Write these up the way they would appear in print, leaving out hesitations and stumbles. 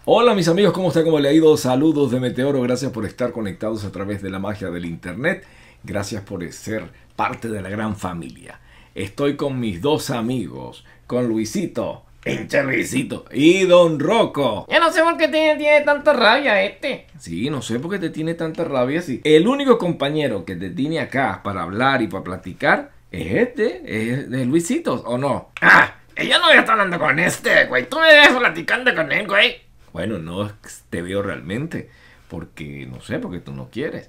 Hola mis amigos, ¿cómo está? ¿Cómo le ha ido? Saludos de Meteoro, gracias por estar conectados a través de la magia del internet. Gracias por ser parte de la gran familia. Estoy con mis dos amigos, con Luisito, pinche Luisito, y Don Rocco. Yo no sé por qué tiene tanta rabia este. Sí, no sé por qué te tiene tanta rabia así. El único compañero que te tiene acá para hablar y para platicar es es Luisito, ¿o no? Yo no voy a estar hablando con este, güey. Tú me ves platicando con él, güey. Bueno, no te veo realmente, porque no sé, porque tú no quieres.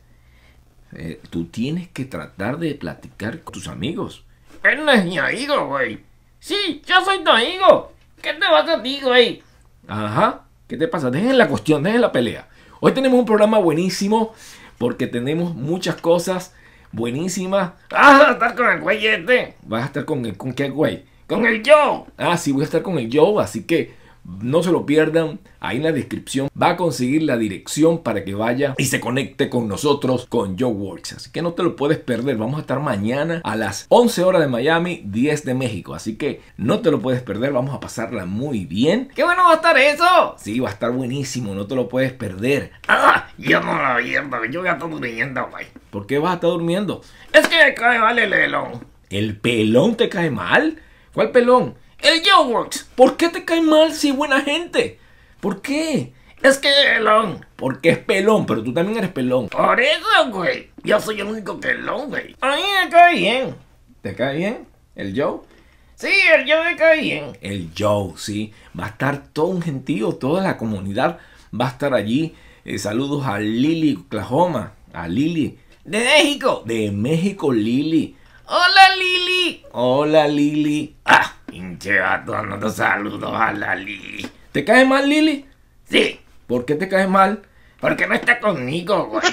Tú tienes que tratar de platicar con tus amigos. Él no es mi amigo, güey. Sí, yo soy tu amigo. ¿Qué te pasa a ti, güey? Ajá, ¿qué te pasa? Dejen la cuestión, dejen la pelea. Hoy tenemos un programa buenísimo, porque tenemos muchas cosas buenísimas. Vas a estar con el güey este. ¿Vas a estar con qué güey? Con el Joe. Sí, voy a estar con el Joe, así que no se lo pierdan. Ahí en la descripción va a conseguir la dirección para que vaya y se conecte con nosotros con Joe Works. Así que no te lo puedes perder. Vamos a estar mañana a las 11 horas de Miami, 10 de México. Así que no te lo puedes perder. Vamos a pasarla muy bien. ¡Qué bueno va a estar eso! Sí, va a estar buenísimo. No te lo puedes perder. Yo no lo viendo. Yo voy a estar durmiendo, güey. ¿Por qué vas a estar durmiendo? Es que me cae mal el pelón. ¿El pelón te cae mal? ¿Cuál pelón? El Joe Works. ¿Por qué te cae mal si es buena gente? ¿Por qué? Es que es pelón. Porque es pelón, pero tú también eres pelón. Por eso, güey. Yo soy el único pelón, güey. A mí me cae bien. ¿Te cae bien el Joe? Sí, el Joe me cae bien. El Joe, sí. Va a estar todo un gentío, toda la comunidad va a estar allí. Saludos a Lili, Oklahoma. A Lili. De México. De México, Lili. Hola, Lili. Hola, Lili. Pinche vato, no te saludo a la Lili. ¿Te cae mal, Lili? Sí. ¿Por qué te cae mal? Porque no está conmigo, güey.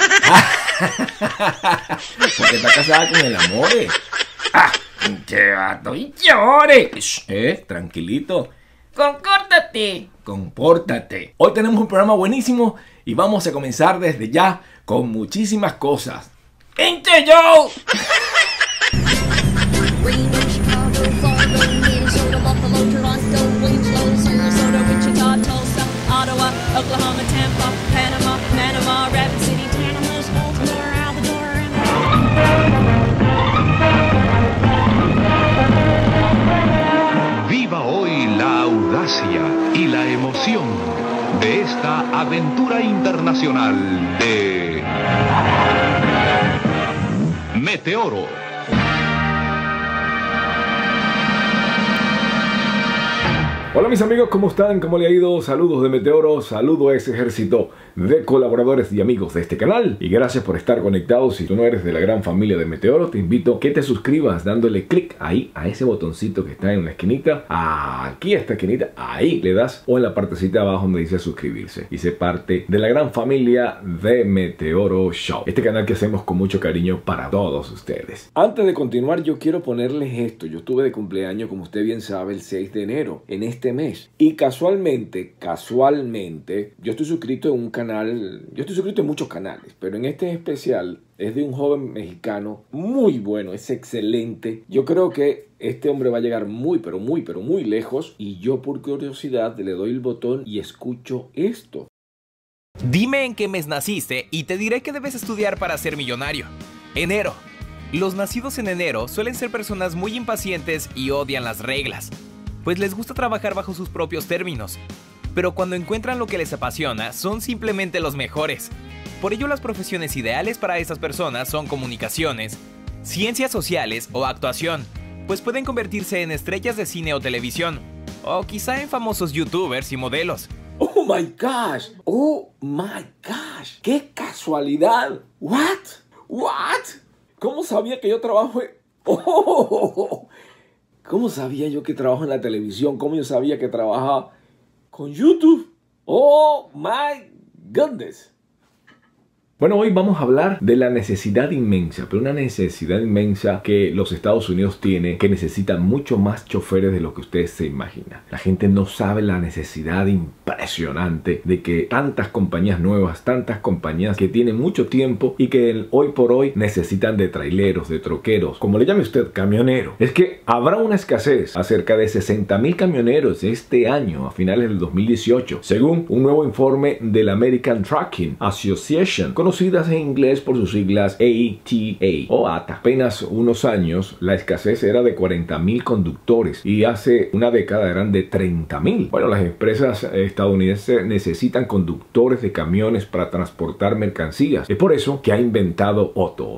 Porque está casada con el Amore. Pinche vato, pinche Amore. Tranquilito. Concórtate. Compórtate. Hoy tenemos un programa buenísimo y vamos a comenzar desde ya con muchísimas cosas. ¡Pinche Joe! Reno, Chicago, Fargo, Minnesota, Buffalo, Toronto, Winslow, Sarasota, Wichita, Tulsa, Ottawa, Oklahoma, Tampa, Panama, Manama, Rapid City, Tantalus, Baltimore, Alvador, Viva hoy la audacia y la emoción de esta aventura internacional de Meteoro. Hola mis amigos, ¿cómo están? ¿Cómo le ha ido? Saludos de Meteoro, saludo a ese ejército de colaboradores y amigos de este canal. Y gracias por estar conectados. Si tú no eres de la gran familia de Meteoro, te invito a que te suscribas dándole clic ahí a ese botoncito que está en la esquinita. Aquí a esta esquinita, ahí le das, o en la partecita de abajo donde dice suscribirse. Y sé parte de la gran familia de Meteoro Show. Este canal que hacemos con mucho cariño para todos ustedes. Antes de continuar, yo quiero ponerles esto. Yo estuve de cumpleaños, como usted bien sabe, el 6 de enero. En este mes. Y casualmente, yo estoy suscrito en un canal, yo estoy suscrito en muchos canales, pero en este especial es de un joven mexicano muy bueno, es excelente. Yo creo que este hombre va a llegar muy, pero muy lejos. Y yo por curiosidad le doy el botón y escucho esto. Dime en qué mes naciste y te diré que debes estudiar para ser millonario. Enero. Los nacidos en enero suelen ser personas muy impacientes y odian las reglas, pues les gusta trabajar bajo sus propios términos. Pero cuando encuentran lo que les apasiona, son simplemente los mejores. Por ello, las profesiones ideales para estas personas son comunicaciones, ciencias sociales o actuación, pues pueden convertirse en estrellas de cine o televisión, o quizá en famosos youtubers y modelos. ¡Oh my gosh! ¡Oh my gosh! ¡Qué casualidad! ¿What? ¿Cómo sabía que yo trabajo en... ¿Cómo sabía yo que trabajo en la televisión? ¿Cómo yo sabía que trabajaba con YouTube? ¡Oh, my goodness! Bueno, hoy vamos a hablar de la necesidad inmensa, pero una necesidad inmensa que los Estados Unidos tiene, que necesita mucho más choferes de lo que ustedes se imaginan. La gente no sabe la necesidad impresionante de que tantas compañías nuevas, tantas compañías que tienen mucho tiempo y que hoy por hoy necesitan de traileros, de troqueros, como le llame usted, camionero. Es que habrá una escasez a cerca de 60,000 camioneros este año, a finales del 2018, según un nuevo informe del American Trucking Association, conocidas en inglés por sus siglas ATA o ATA. Apenas unos años la escasez era de 40,000 conductores y hace una década eran de 30,000. Bueno, las empresas estadounidenses necesitan conductores de camiones para transportar mercancías. Es por eso que ha inventado Otto.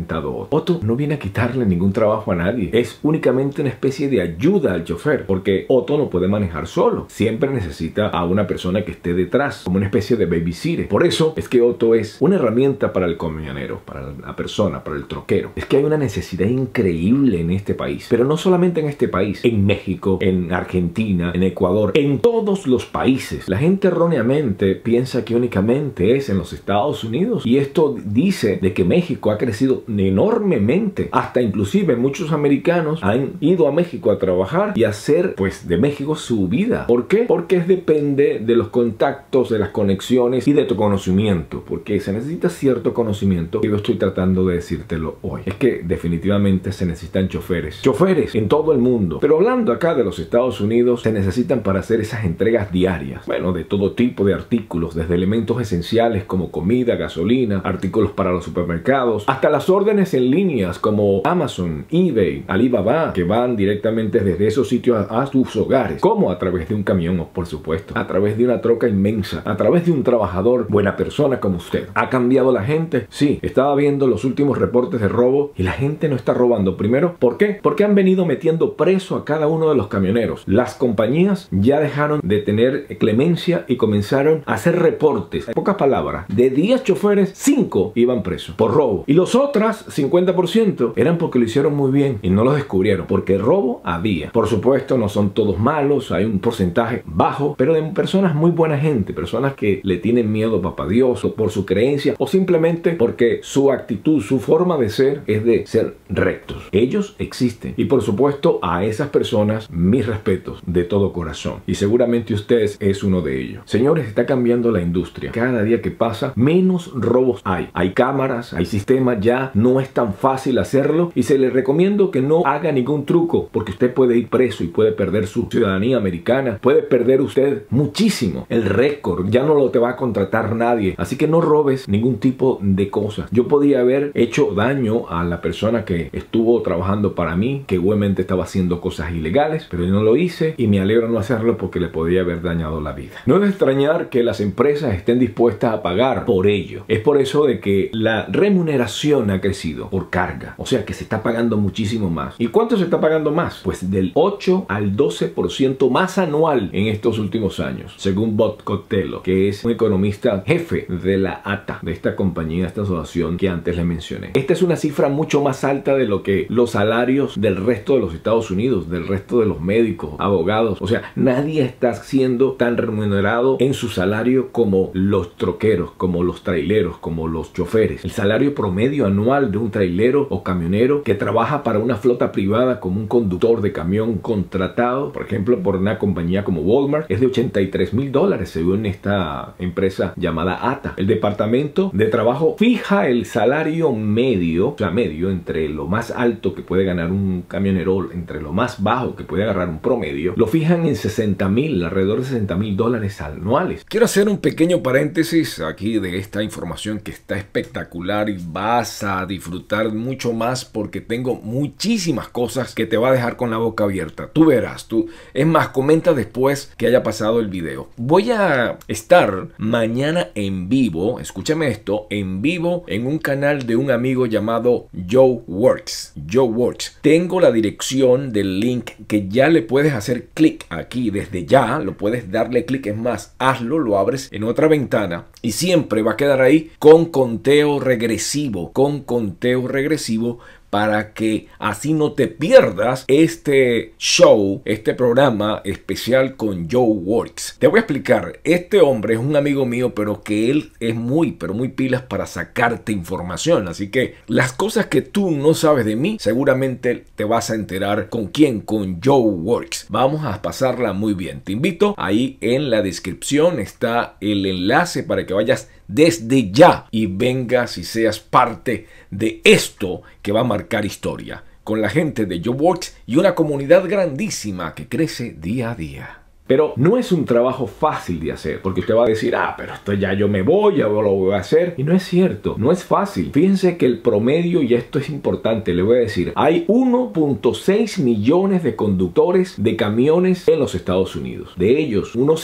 Otto no viene a quitarle ningún trabajo a nadie. Es únicamente una especie de ayuda al chofer, porque Otto no puede manejar solo. Siempre necesita a una persona que esté detrás, como una especie de babysitter. Por eso es que Otto es una herramienta para el camionero, para la persona, para el troquero. Es que hay una necesidad increíble en este país, pero no solamente en este país, en México, en Argentina, en Ecuador, en todos los países. La gente erróneamente piensa que únicamente es en los Estados Unidos, y esto dice de que México ha crecido enormemente. Hasta inclusive muchos americanos han ido a México a trabajar y hacer pues de México su vida. ¿Por qué? Porque depende de los contactos, de las conexiones y de tu conocimiento, porque se necesita cierto conocimiento, y yo estoy tratando de decírtelo hoy. Es que definitivamente se necesitan choferes en todo el mundo, pero hablando acá de los Estados Unidos, se necesitan para hacer esas entregas diarias, bueno, de todo tipo de artículos, desde elementos esenciales como comida, gasolina, artículos para los supermercados, hasta las órdenes en líneas como Amazon, eBay, Alibaba, que van directamente desde esos sitios a sus hogares, como a través de un camión, por supuesto, a través de una troca inmensa, a través de un trabajador, buena persona como usted. ¿Ha cambiado la gente? Sí, estaba viendo los últimos reportes de robo y la gente no está robando. Primero, ¿por qué? Porque han venido metiendo preso a cada uno de los camioneros. Las compañías ya dejaron de tener clemencia y comenzaron a hacer reportes. En pocas palabras, de 10 choferes, 5 iban presos por robo. Y los otros 50% eran porque lo hicieron muy bien y no los descubrieron, porque robo había. Por supuesto, no son todos malos, hay un porcentaje bajo, pero de personas muy buena gente, personas que le tienen miedo a papá Dios, o por su creencia, o simplemente porque su actitud, su forma de ser es de ser rectos. Ellos existen, y por supuesto a esas personas mis respetos de todo corazón, y seguramente usted es uno de ellos. Señores, está cambiando la industria. Cada día que pasa menos robos hay cámaras, hay sistemas, ya no es tan fácil hacerlo, y se le recomiendo que no haga ningún truco, porque usted puede ir preso y puede perder su ciudadanía americana, puede perder usted muchísimo el récord, ya no lo te va a contratar nadie, así que no robes ningún tipo de cosas. Yo podía haber hecho daño a la persona que estuvo trabajando para mí, que igualmente estaba haciendo cosas ilegales, pero yo no lo hice y me alegro no hacerlo porque le podía haber dañado la vida. No es de extrañar que las empresas estén dispuestas a pagar por ello. Es por eso de que la remuneración ha crecido por carga, o sea que se está pagando muchísimo más. ¿Y cuánto se está pagando más? Pues del 8 al 12% más anual en estos últimos años, según Bob Costello, que es un economista jefe de la ATA, de esta compañía, esta asociación que antes le mencioné. Esta es una cifra mucho más alta de lo que los salarios del resto de los Estados Unidos, del resto de los médicos, abogados. O sea, nadie está siendo tan remunerado en su salario como los troqueros, como los traileros, como los choferes. El salario promedio anual de un trailero o camionero que trabaja para una flota privada como un conductor de camión contratado, por ejemplo, por una compañía como Walmart, es de $83,000 según esta empresa llamada ATA. El Departamento de Trabajo fija el salario medio, o sea, medio entre lo más alto que puede ganar un camionero, entre lo más bajo que puede agarrar un promedio, lo fijan en 60,000, alrededor de $60,000 anuales. Quiero hacer un pequeño paréntesis aquí de esta información que está espectacular y vas a disfrutar mucho más porque tengo muchísimas cosas que te va a dejar con la boca abierta. Tú verás, es más, comenta después que haya pasado el video. Voy a estar mañana en vivo, escúchame esto, en vivo en un canal de un amigo llamado Joe Works. Tengo la dirección del link que ya le puedes hacer clic aquí desde ya, lo puedes darle clic, es más, hazlo, lo abres en otra ventana y siempre va a quedar ahí con conteo regresivo para que así no te pierdas este show, este programa especial con Joe Works. Te voy a explicar, este hombre es un amigo mío, pero que él es muy pilas para sacarte información. Así que las cosas que tú no sabes de mí, seguramente te vas a enterar. ¿Con quién? Con Joe Works. Vamos a pasarla muy bien. Te invito, ahí en la descripción está el enlace para que vayas desde ya y vengas y seas parte de esto que va a marcar historia con la gente de Joe Works y una comunidad grandísima que crece día a día. Pero no es un trabajo fácil de hacer, porque usted va a decir, pero esto ya yo me voy, ya lo voy a hacer. Y no es cierto, no es fácil. Fíjense que el promedio, y esto es importante, le voy a decir, hay 1.6 millones de conductores de camiones en los Estados Unidos. De ellos, unos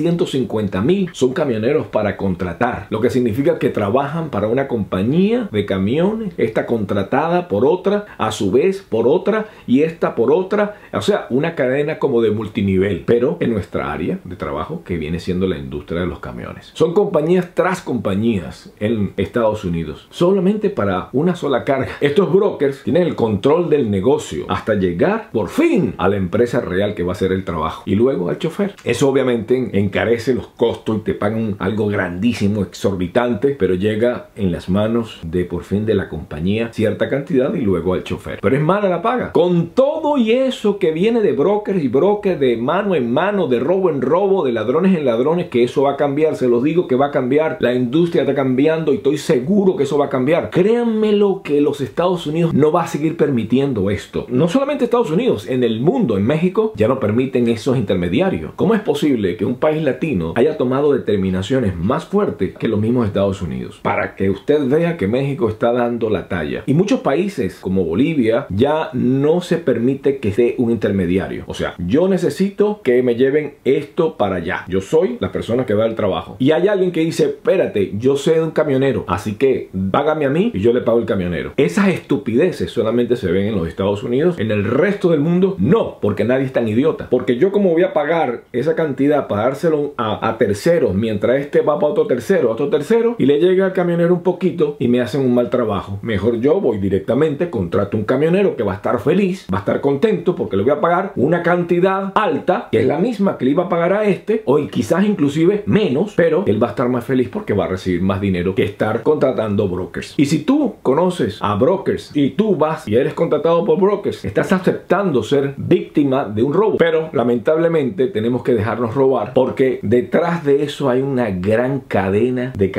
750,000 son camioneros para contratar, lo que significa que trabajan para una compañía de camiones, esta contratada por otra, a su vez por otra, y esta por otra. O sea, una cadena como de multinivel, pero en nuestra área de trabajo, que viene siendo la industria de los camiones. Son compañías tras compañías en Estados Unidos, solamente para una sola carga. Estos brokers tienen el control del negocio hasta llegar por fin a la empresa real que va a hacer el trabajo y luego al chofer. Eso obviamente encarece los costos y te pagan algo grandísimo, exorbitante, pero llega en las manos de por fin de la compañía cierta cantidad y luego al chofer. Pero es mala la paga. Con todo y eso que viene de brokers y brokers, de mano en mano, de robo en robo, de ladrones en ladrones, que eso va a cambiar. Se los digo que va a cambiar. La industria está cambiando y estoy seguro que eso va a cambiar. Créanmelo que los Estados Unidos no va a seguir permitiendo esto. No solamente Estados Unidos, en el mundo, en México, ya no permiten esos intermediarios. ¿Cómo es posible que un país latino haya tomado determinaciones más fuertes que los mismos Estados Unidos? Para que usted vea que México está dando la talla. Y muchos países, como Bolivia, ya no se permite que esté un intermediario. O sea, yo necesito que me lleven esto para allá. Yo soy la persona que va al trabajo. Y hay alguien que dice, espérate, yo sé de un camionero, así que págame a mí y yo le pago al camionero. Esas estupideces solamente se ven en los Estados Unidos. En el resto del mundo, no, porque nadie es tan idiota. Porque yo como voy a pagar esa cantidad para dárselo a terceros, mientras este va para otro tercero, y le llega al camionero un poquito y me hacen un mal trabajo. Mejor yo voy directamente, contrato un camionero que va a estar feliz, va a estar contento porque le voy a pagar una cantidad alta, que es la misma que le iba a pagar a este, o quizás inclusive menos, pero él va a estar más feliz porque va a recibir más dinero que estar contratando brokers. Y si tú conoces a brokers y tú vas y eres contratado por brokers, estás aceptando ser víctima de un robo. Pero lamentablemente tenemos que dejarnos robar, porque detrás de eso hay una gran cadena de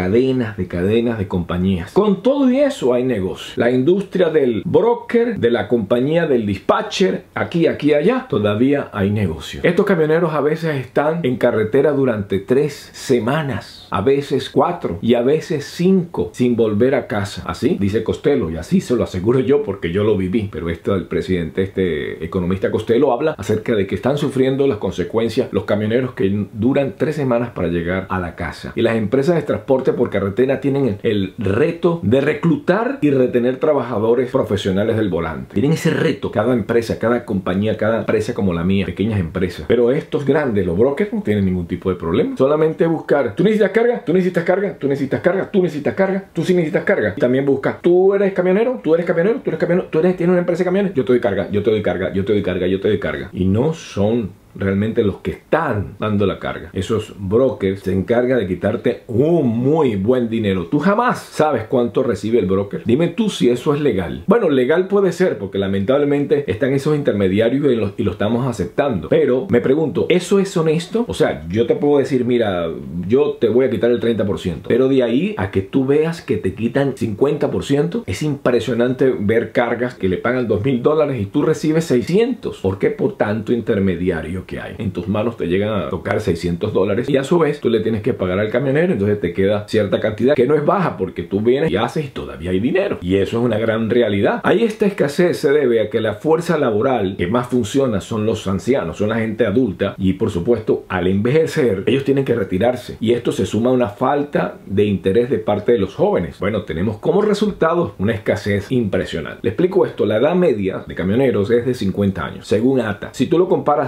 compañías. Con todo y eso hay negocio. La industria del broker, de la compañía del dispatcher, aquí, allá, todavía hay negocio. Estos camioneros a veces están en carretera durante 3 semanas, a veces 4 y a veces 5 sin volver a casa. Así dice Costello, y así se lo aseguro yo porque yo lo viví. Pero el presidente, este economista Costello, habla acerca de que están sufriendo las consecuencias los camioneros que duran 3 semanas para llegar a la casa. Y las empresas de transporte por carretera tienen el reto de reclutar y retener trabajadores profesionales del volante. Tienen ese reto cada empresa, cada compañía, cada empresa como la mía, pequeñas empresas. Pero estos grandes, los brokers, no tienen ningún tipo de problema. Solamente buscar, tú necesitas carga, tú necesitas carga, tú necesitas carga, tú necesitas carga, tú sí necesitas carga. Y también busca, tú eres camionero, tú eres camionero, tú eres camionero, tienes una empresa de camiones, yo te doy carga, yo te doy carga, yo te doy carga, yo te doy carga. Y no son realmente los que están dando la carga. Esos brokers se encargan de quitarte un muy buen dinero. Tú jamás sabes cuánto recibe el broker. Dime tú si eso es legal. Bueno, legal puede ser, porque lamentablemente están esos intermediarios y lo estamos aceptando. Pero me pregunto, ¿eso es honesto? O sea, yo te puedo decir, mira, yo te voy a quitar el 30%. Pero de ahí a que tú veas que te quitan 50%, es impresionante ver cargas que le pagan $2,000 y tú recibes 600. ¿Por qué? Por tanto intermediario que hay. En tus manos te llegan a tocar $600 y a su vez tú le tienes que pagar al camionero, entonces te queda cierta cantidad que no es baja porque tú vienes y haces y todavía hay dinero. Y eso es una gran realidad. Ahí esta escasez se debe a que la fuerza laboral que más funciona son los ancianos, son la gente adulta, y por supuesto al envejecer ellos tienen que retirarse, y esto se suma a una falta de interés de parte de los jóvenes. Bueno, tenemos como resultado una escasez impresionante. Le explico esto: la edad media de camioneros es de 50 años según ATA. Si tú lo comparas esto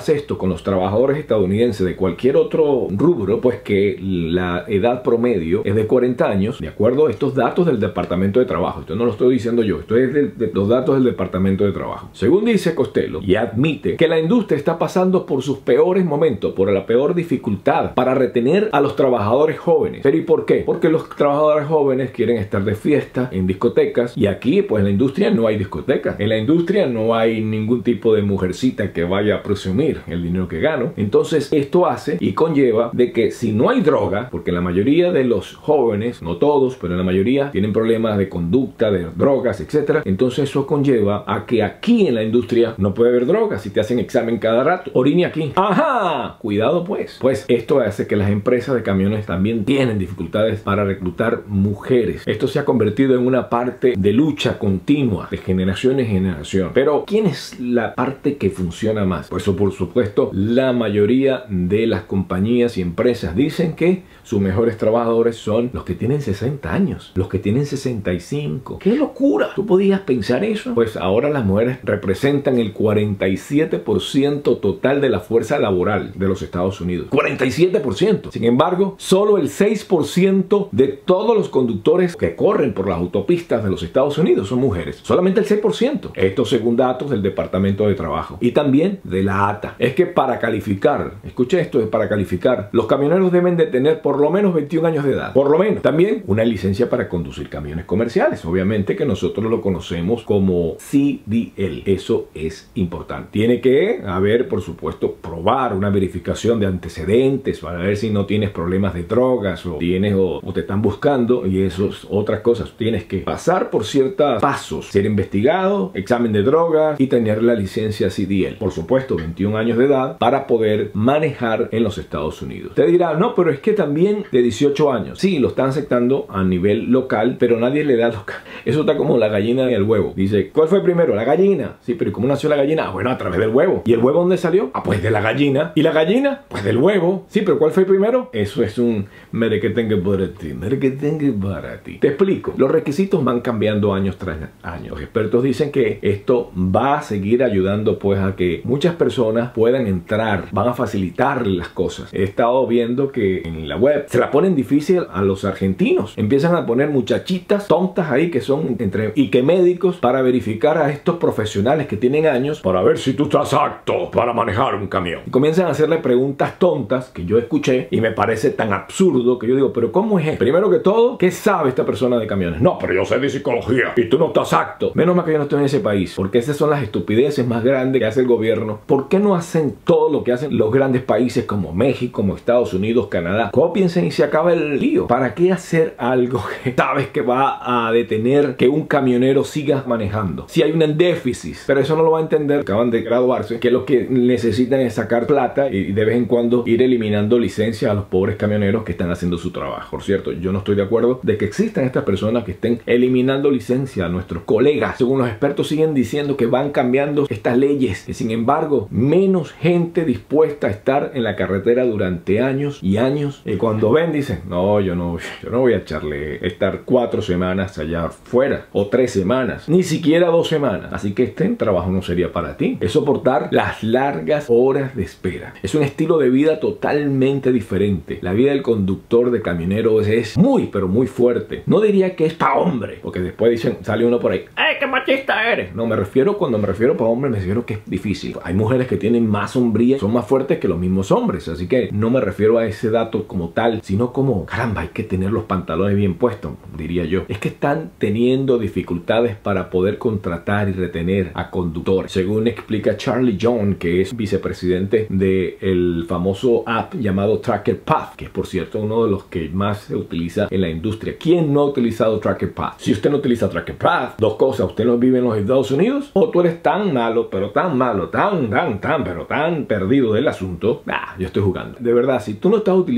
con los trabajadores estadounidenses de cualquier otro rubro, pues que la edad promedio es de 40 años, de acuerdo a estos datos del Departamento de Trabajo. Esto no lo estoy diciendo yo, esto es de los datos del Departamento de Trabajo. Según dice Costello, y admite que la industria está pasando por sus peores momentos, por la peor dificultad para retener a los trabajadores jóvenes. ¿Pero y por qué? Porque los trabajadores jóvenes quieren estar de fiesta en discotecas, y aquí pues en la industria no hay discotecas. En la industria no hay ningún tipo de mujercita que vaya a presumir el dinero que gano. Entonces esto hace y conlleva de que si no hay droga, porque la mayoría de los jóvenes, no todos, pero la mayoría tienen problemas de conducta, de drogas, etcétera. Entonces eso conlleva a que aquí en la industria no puede haber drogas. Si te hacen examen cada rato, orine aquí. ¡Ajá! Cuidado pues. Pues esto hace que las empresas de camiones también tienen dificultades para reclutar mujeres. Esto se ha convertido en una parte de lucha continua de generación en generación. Pero ¿quién es la parte que funciona más? Pues por supuesto, la mayoría de las compañías y empresas dicen que sus mejores trabajadores son los que tienen 60 años, los que tienen 65. ¡Qué locura! ¿Tú podías pensar eso? Pues ahora las mujeres representan el 47% total de la fuerza laboral de los Estados Unidos. 47%. Sin embargo, solo el 6% de todos los conductores que corren por las autopistas de los Estados Unidos son mujeres. Solamente el 6%. Esto según datos del Departamento de Trabajo y también de la ATA. Es que para calificar, escuche esto, para calificar, los camioneros deben de tener por lo menos 21 años de edad. Por lo menos. También una licencia para conducir camiones comerciales. Obviamente que nosotros lo conocemos como CDL. Eso es importante. Tiene que haber, por supuesto, probar una verificación de antecedentes para ver si no tienes problemas de drogas o tienes o te están buscando, y eso es otras cosas. Tienes que pasar por ciertos pasos, ser investigado, examen de drogas y tener la licencia CDL. Por supuesto, 21 años de edad para poder manejar en los Estados Unidos. Te dirá, no, pero es que también de 18 años. Sí, lo están aceptando a nivel local, pero nadie le da local. Eso está como la gallina y el huevo. Dice, ¿cuál fue primero? La gallina. Sí, pero ¿cómo nació la gallina? Ah, bueno, a través del huevo. ¿Y el huevo dónde salió? Ah, pues de la gallina. ¿Y la gallina? Pues del huevo. Sí, pero ¿cuál fue primero? Eso es un merequetengue para ti. Merequetengue para ti. Te explico. Los requisitos van cambiando años tras años. Los expertos dicen que esto va a seguir ayudando pues a que muchas personas puedan entrar, van a facilitar las cosas. He estado viendo que en la web se la ponen difícil a los argentinos. Empiezan a poner muchachitas tontas ahí que son y que médicos para verificar a estos profesionales que tienen años para ver si tú estás apto para manejar un camión. Y comienzan a hacerle preguntas tontas que yo escuché y me parece tan absurdo que yo digo, pero ¿cómo es esto? Primero que todo, ¿qué sabe esta persona de camiones? No, pero yo sé de psicología y tú no estás apto. Menos mal que yo no estoy en ese país, porque esas son las estupideces más grandes que hace el gobierno. ¿Por qué no hacen todo lo que hacen los grandes países como México, como Estados Unidos, Canadá? Copiense y se acaba el lío. ¿Para qué hacer algo que sabes que va a detener que un camionero siga manejando? Si hay un déficit, pero eso no lo va a entender. Acaban de graduarse, que lo que necesitan es sacar plata y de vez en cuando ir eliminando licencias a los pobres camioneros que están haciendo su trabajo. Por cierto, yo no estoy de acuerdo de que existan estas personas que estén eliminando licencia a nuestros colegas. Según los expertos siguen diciendo que van cambiando estas leyes, y sin embargo menos gente dispuesta a estar en la carretera durante años y años, y cuando ven dicen, no, yo no voy a estar 4 semanas allá fuera o 3 semanas, ni siquiera 2 semanas, así que este trabajo no sería para ti. Es soportar las largas horas de espera. Es un estilo de vida totalmente diferente. La vida del conductor de camionero es muy, pero muy fuerte. No diría que es para hombre, porque después dicen, sale uno por ahí, ¡ay, qué machista eres! No, cuando me refiero para hombre, me refiero que es difícil. Hay mujeres que tienen más hombría, son más fuertes que los mismos hombres, así que no me refiero a ese dato como tal, sino como, caramba, hay que tener los pantalones bien puestos, diría yo. Es que están teniendo dificultades para poder contratar y retener a conductores. Según explica Charlie John, que es vicepresidente del famoso app llamado Tracker Path, que es por cierto uno de los que más se utiliza en la industria. ¿Quién no ha utilizado Tracker Path? Si usted no utiliza Tracker Path, dos cosas: usted no vive en los Estados Unidos, o tú eres tan malo, pero tan malo, tan perdido del asunto. Yo estoy jugando. De verdad, si tú no estás utilizando Tracker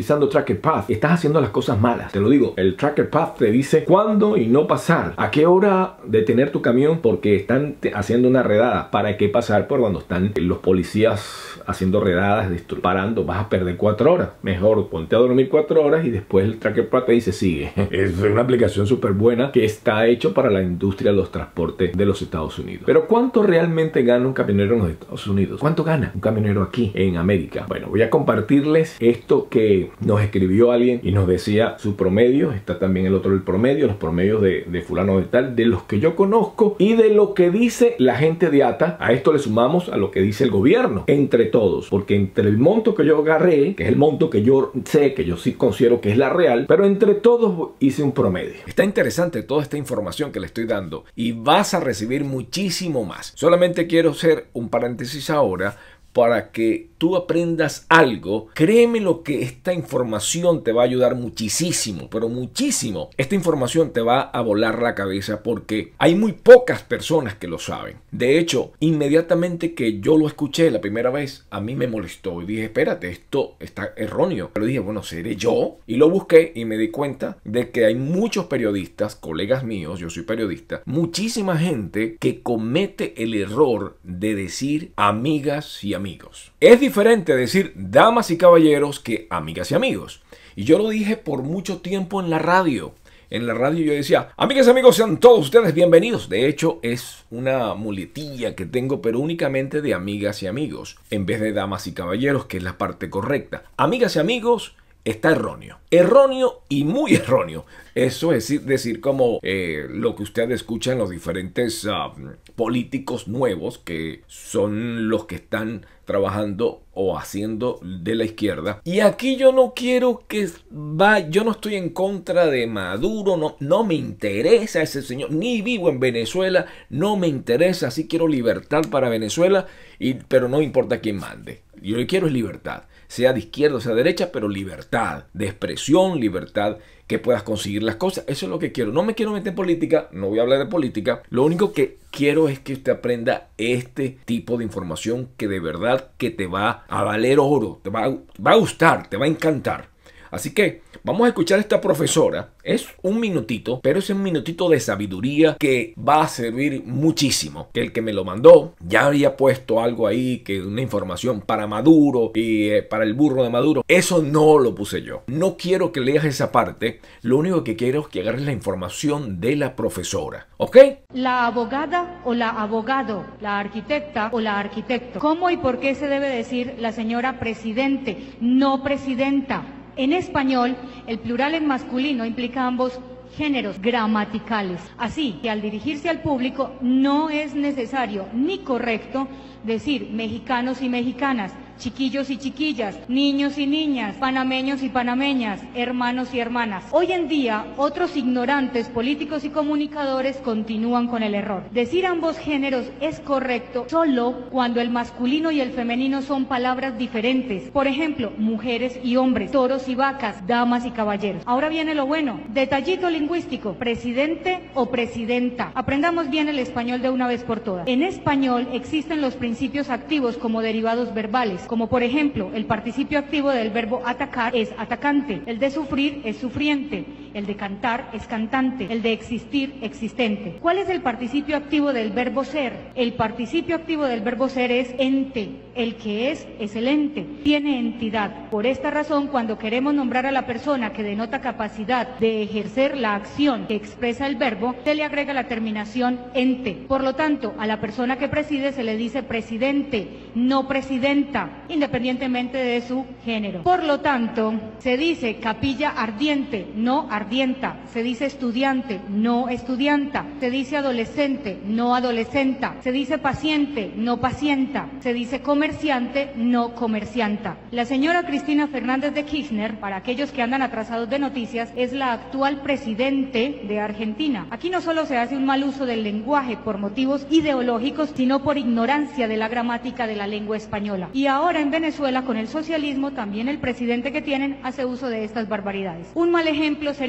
tracker path, estás haciendo las cosas malas. Te lo digo, el tracker path te dice cuándo y no pasar, a qué hora detener tu camión porque están haciendo una redada, para qué pasar por cuando están los policías haciendo redadas, parando, vas a perder 4 horas. Mejor ponte a dormir 4 horas y después el tracker path te dice sigue. Es una aplicación súper buena que está hecho para la industria de los transportes de los Estados Unidos. Pero ¿cuánto realmente gana un camionero en los Estados Unidos? ¿Cuánto gana un camionero aquí en América? Bueno, voy a compartirles esto que nos escribió alguien y nos decía su promedio. Está también el otro, el promedio, los promedios de fulano de tal, de los que yo conozco y de lo que dice la gente de ATA. A esto le sumamos a lo que dice el gobierno, entre todos, porque entre el monto que yo agarré, que es el monto que yo sé, que yo sí considero que es la real, pero entre todos hice un promedio. Está interesante toda esta información que le estoy dando y vas a recibir muchísimo más. Solamente quiero hacer un paréntesis ahora para que tú aprendas algo. Créeme lo que esta información te va a ayudar muchísimo, pero muchísimo. Esta información te va a volar la cabeza porque hay muy pocas personas que lo saben. De hecho, inmediatamente que yo lo escuché la primera vez, a mí me molestó y dije, espérate, esto está erróneo. Pero dije, bueno, ¿seré yo? Y lo busqué y me di cuenta de que hay muchos periodistas, colegas míos, yo soy periodista, muchísima gente que comete el error de decir amigas y amigos. Es diferente decir damas y caballeros que amigas y amigos. Y yo lo dije por mucho tiempo en la radio. En la radio yo decía, amigas y amigos, sean todos ustedes bienvenidos. De hecho, es una muletilla que tengo, pero únicamente de amigas y amigos, en vez de damas y caballeros, que es la parte correcta. Amigas y amigos está erróneo. Erróneo y muy erróneo. Eso es decir como lo que usted escucha en los diferentes políticos nuevos, que son los que están trabajando o haciendo de la izquierda. Y aquí yo no quiero que yo no estoy en contra de Maduro, no me interesa ese señor, ni vivo en Venezuela, no me interesa, sí quiero libertad para Venezuela, pero no importa quién mande. Yo lo que quiero es libertad, sea de izquierda o sea de derecha, pero libertad de expresión, libertad que puedas conseguir las cosas. Eso es lo que quiero. No me quiero meter en política, no voy a hablar de política. Lo único que quiero es que usted aprenda este tipo de información que de verdad que te va a valer oro, te va a gustar, te va a encantar. Así que vamos a escuchar a esta profesora. Es un minutito, pero es un minutito de sabiduría que va a servir muchísimo. Que el que me lo mandó ya había puesto algo ahí, que una información para Maduro y para el burro de Maduro. Eso no lo puse yo. No quiero que leas esa parte. Lo único que quiero es que agarres la información de la profesora. ¿Ok? La abogada o la abogado, la arquitecta o la arquitecto. ¿Cómo y por qué se debe decir la señora presidente, no presidenta? En español, el plural en masculino implica ambos géneros gramaticales. Así que al dirigirse al público no es necesario ni correcto decir mexicanos y mexicanas, chiquillos y chiquillas, niños y niñas, panameños y panameñas, hermanos y hermanas. Hoy en día, otros ignorantes políticos y comunicadores continúan con el error. Decir ambos géneros es correcto solo cuando el masculino y el femenino son palabras diferentes. Por ejemplo, mujeres y hombres, toros y vacas, damas y caballeros. Ahora viene lo bueno. Detallito lingüístico, presidente o presidenta. Aprendamos bien el español de una vez por todas. En español existen los principios activos como derivados verbales, como por ejemplo, el participio activo del verbo atacar es atacante, el de sufrir es sufriente, el de cantar es cantante, el de existir, existente. ¿Cuál es el participio activo del verbo ser? El participio activo del verbo ser es ente, el que es el ente, tiene entidad. Por esta razón, cuando queremos nombrar a la persona que denota capacidad de ejercer la acción que expresa el verbo, se le agrega la terminación ente. Por lo tanto, a la persona que preside se le dice presidente, no presidenta, independientemente de su género. Por lo tanto, se dice capilla ardiente, no ardienta. Se dice estudiante, no estudianta. Se dice adolescente, no adolescenta. Se dice paciente, no pacienta. Se dice comerciante, no comercianta. La señora Cristina Fernández de Kirchner, para aquellos que andan atrasados de noticias, es la actual presidente de Argentina. Aquí no solo se hace un mal uso del lenguaje por motivos ideológicos, sino por ignorancia de la gramática de la lengua española. Y ahora en Venezuela, con el socialismo, también el presidente que tienen hace uso de estas barbaridades. Un mal ejemplo sería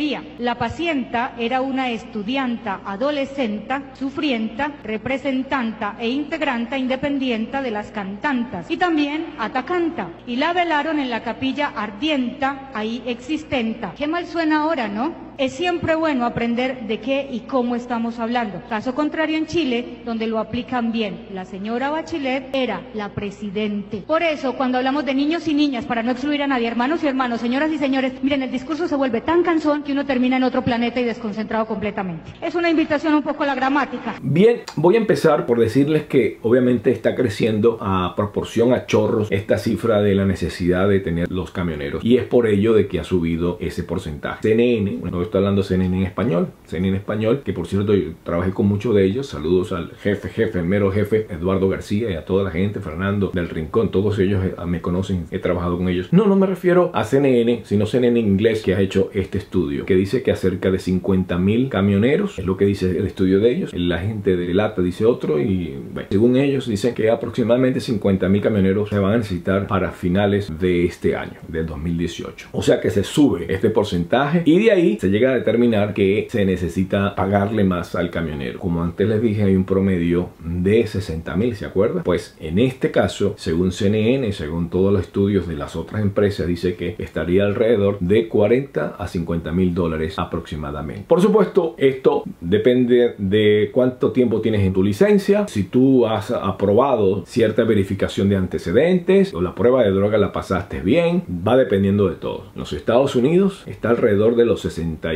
sería: la pacienta era una estudianta adolescenta, sufrienta, representanta e integranta independiente de las cantantas, y también atacanta, y la velaron en la capilla ardienta, ahí existenta. Qué mal suena ahora, ¿no? Es siempre bueno aprender de qué y cómo estamos hablando. Caso contrario en Chile, donde lo aplican bien. La señora Bachelet era la presidente. Por eso, cuando hablamos de niños y niñas, para no excluir a nadie, hermanos y hermanos, señoras y señores, miren, el discurso se vuelve tan cansón que uno termina en otro planeta y desconcentrado completamente. Es una invitación un poco a la gramática. Bien, voy a empezar por decirles que obviamente está creciendo a proporción a chorros esta cifra de la necesidad de tener los camioneros, y es por ello de que ha subido ese porcentaje. CNN, bueno, estoy hablando CNN en español, que por cierto yo trabajé con muchos de ellos. Saludos al el mero jefe Eduardo García, y a toda la gente, Fernando del Rincón, todos ellos me conocen, he trabajado con ellos. No me refiero a CNN, sino CNN en inglés, que ha hecho este estudio, que dice que acerca de 50.000 camioneros, es lo que dice el estudio de ellos. La gente de LATA dice otro, y bueno, según ellos dicen que aproximadamente 50.000 camioneros se van a necesitar para finales de este año, del 2018. O sea que se sube este porcentaje, y de ahí se llega a determinar que se necesita pagarle más al camionero. Como antes les dije, hay un promedio de 60.000, ¿se acuerdan? Pues en este caso, según CNN, según todos los estudios de las otras empresas, dice que estaría alrededor de 40 a 50.000 dólares aproximadamente. Por supuesto, esto depende de cuánto tiempo tienes en tu licencia, si tú has aprobado cierta verificación de antecedentes o la prueba de droga la pasaste bien, va dependiendo de todo. En los Estados Unidos está alrededor de los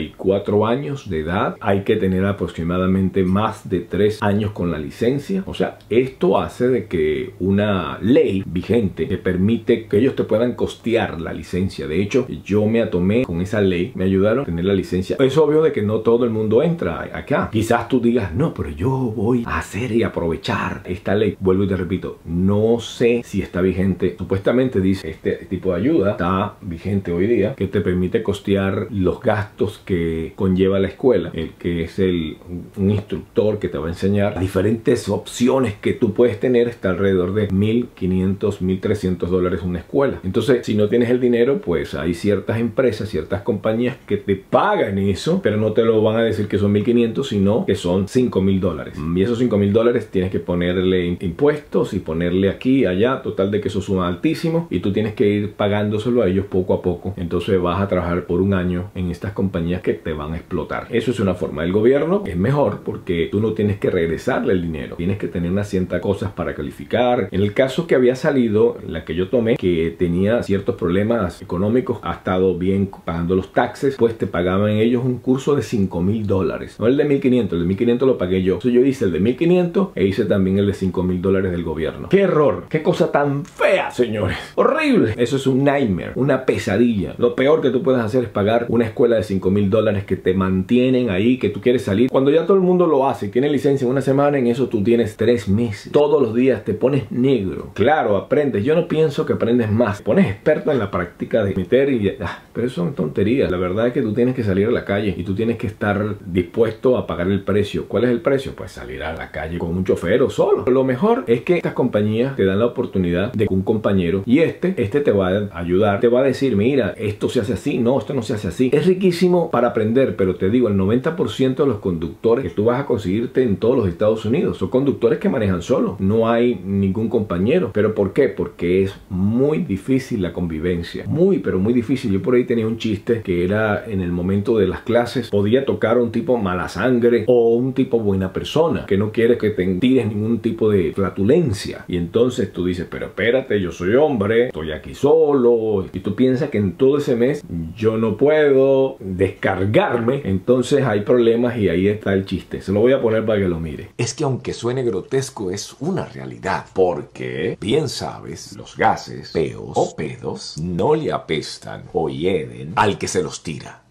64 años de edad. Hay que tener aproximadamente más de 3 años con la licencia. O sea, esto hace de que una ley vigente te permite que ellos te puedan costear la licencia. De hecho, yo me atomé con esa ley, me ayudaron a tener la licencia. Es obvio de que no todo el mundo entra acá. Quizás tú digas, no, pero yo voy a hacer y aprovechar esta ley. Vuelvo y te repito, no sé si está vigente. Supuestamente dice este tipo de ayuda está vigente hoy día, que te permite costear los gastos que conlleva la escuela, el que es un instructor que te va a enseñar diferentes opciones que tú puedes tener. Está alrededor de $1,500, $1,300 una escuela. Entonces, si no tienes el dinero, pues hay ciertas empresas, ciertas compañías que te pagan eso, pero no te lo van a decir que son 1,500, sino que son $5,000. Y esos $5,000 tienes que ponerle impuestos y ponerle aquí, allá, total de que eso suma altísimo, y tú tienes que ir pagándoselo a ellos poco a poco. Entonces vas a trabajar por un año en estas compañías que te van a explotar. Eso es una forma. El gobierno es mejor porque tú no tienes que regresarle el dinero, tienes que tener unas ciertas cosas para calificar. En el caso que había salido, la que yo tomé, que tenía ciertos problemas económicos, ha estado bien pagando los taxes, pues te pagaban ellos un curso de $5,000, no el de 1,500. El de 1,500 lo pagué yo. Entonces yo hice el de 1,500 e hice también el de $5,000 del gobierno. ¡Qué error! ¡Qué cosa tan fea, señores! ¡Horrible! Eso es un nightmare, una pesadilla. Lo peor que tú puedes hacer es pagar una escuela de $5,000 que te mantienen ahí, que tú quieres salir. Cuando ya todo el mundo lo hace, tiene licencia en una semana, en eso tú tienes 3 meses. Todos los días te pones negro. Claro, aprendes. Yo no pienso que aprendes más. Te pones experto en la práctica de meter y... pero eso son tonterías. La verdad es que tú tienes que salir a la calle y tú tienes que estar dispuesto a pagar el precio. ¿Cuál es el precio? Pues salir a la calle con un chofer o solo. Lo mejor es que estas compañías te dan la oportunidad de que un compañero, y este te va a ayudar, te va a decir, mira, esto se hace así, no, esto no se hace así. Es riquísimo para aprender, pero te digo, el 90% de los conductores que tú vas a conseguirte en todos los Estados Unidos son conductores que manejan solos. No hay ningún compañero. ¿Pero por qué? Porque es muy difícil la convivencia. Muy, pero muy difícil. Yo por ahí tenía un chiste que era en el momento de las clases, podía tocar a un tipo mala sangre o un tipo buena persona, que no quiere que te tires ningún tipo de flatulencia. Y entonces tú dices, pero espérate, yo soy hombre, estoy aquí solo. Y tú piensas que en todo ese mes yo no puedo descargarme. Entonces hay problemas y ahí está el chiste. Se lo voy a poner para que lo mire. Es que aunque suene grotesco, es una realidad. Porque, bien sabes, los gases, peos o pedos no le apestan o hieden al que se los tira.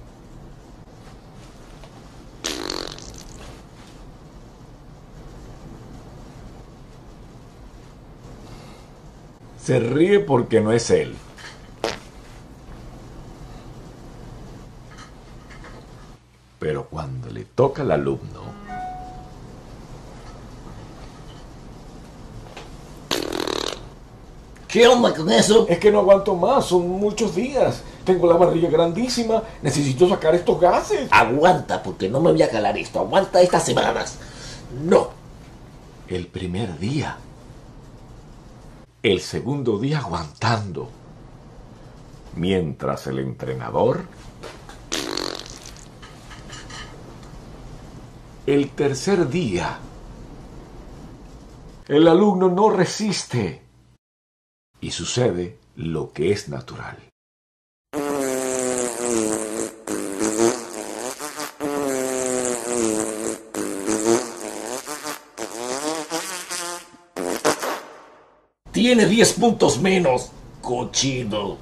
Se ríe porque no es él. Pero cuando le toca al alumno... ¿Qué onda con eso? Es que no aguanto más, son muchos días. tengo la barriga grandísima, necesito sacar estos gases. Aguanta, porque no me voy a calar esto. Aguanta estas semanas. No. El primer día. El segundo día aguantando. Mientras el entrenador... El tercer día. El alumno no resiste. Y sucede lo que es natural. Tiene 10 puntos menos, cochino.